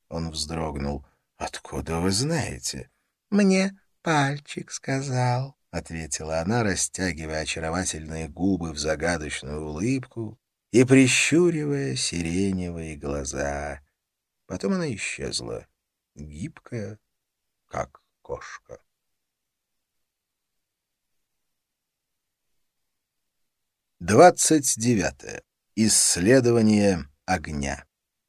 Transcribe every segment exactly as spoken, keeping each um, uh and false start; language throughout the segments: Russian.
Он вздрогнул. «Откуда вы знаете?» «Мне пальчик сказал», — ответила она, растягивая очаровательные губы в загадочную улыбку и прищуривая сиреневые глаза. Потом она исчезла, гибкая, как кошка. Двадцать девятое. Исследование огня.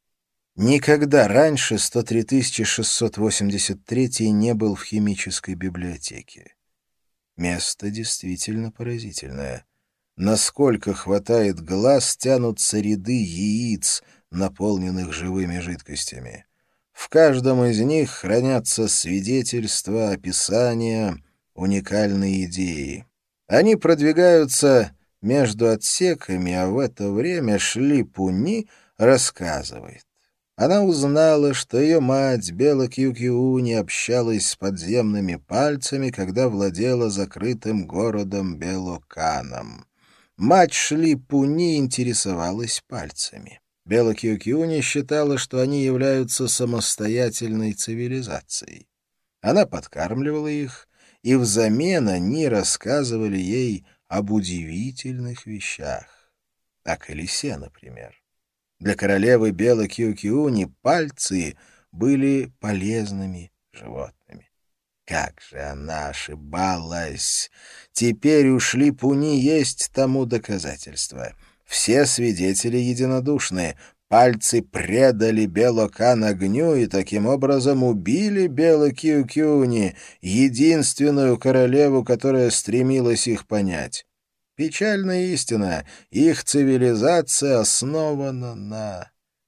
Никогда раньше сто три тысячи шестьсот восемьдесят третий не был в химической библиотеке. Место действительно поразительное. Насколько хватает глаз, тянутся ряды яиц, наполненных живыми жидкостями. В каждом из них хранятся свидетельства, описания, уникальные идеи. Они продвигаются между отсеками, а в это время Шли Пунни рассказывает. Она узнала, что ее мать Бела Кью-Кью-Уни общалась с подземными пальцами, когда владела закрытым городом Белоканом. Мать Шли Пунни интересовалась пальцами. Бела Кью-Кью-Уни считала, что они являются самостоятельной цивилизацией. Она подкармливала их, и взамен они рассказывали ей об удивительных вещах. О колесе, например. Для королевы Белы Кью-Кью-Уни пальцы были полезными животными. Как же она ошибалась! Теперь у Шли Пунни есть тому доказательства. Все свидетели единодушны. Пальцы предали Белокан огню и таким образом убили Белу Кью-Кью-Уни, единственную королеву, которая стремилась их понять. Печальная истина, их цивилизация основана на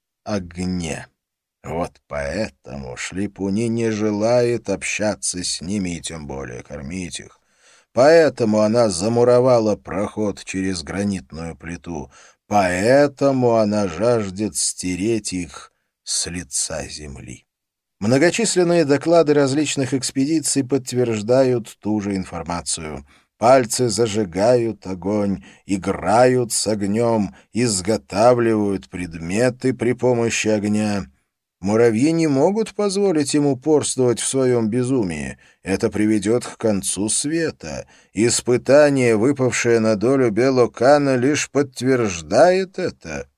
огне. Вот поэтому Шли Пунни не желает общаться с ними и тем более кормить их. Поэтому она замуровала проход через гранитную плиту. Поэтому она жаждет стереть их с лица земли. Многочисленные доклады различных экспедиций подтверждают ту же информацию. Пальцы зажигают огонь, играют с огнем, изготавливают предметы при помощи огня. Муравьи не могут позволить им упорствовать в своем безумии. Это приведет к концу света. Испытание, выпавшее на долю Белокана, лишь подтверждает это.